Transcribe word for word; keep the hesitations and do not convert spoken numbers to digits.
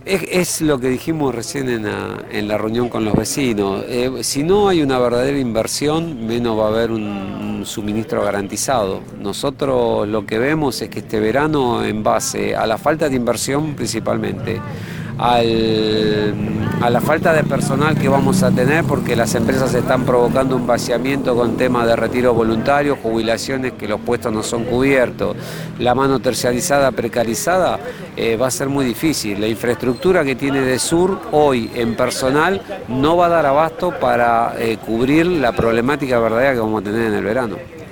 Es, es lo que dijimos recién en la, en la reunión con los vecinos. Eh, si no hay una verdadera inversión, menos va a haber un, un suministro garantizado. Nosotros lo que vemos es que este verano, en base a la falta de inversión principalmente, al, a la falta de personal que vamos a tener, porque las empresas están provocando un vaciamiento con temas de retiro voluntario, jubilaciones que los puestos no son cubiertos, la mano terciarizada, precarizada, eh, va a ser muy difícil. La infraestructura que tiene de Sur hoy en personal no va a dar abasto para eh, cubrir la problemática verdadera que vamos a tener en el verano.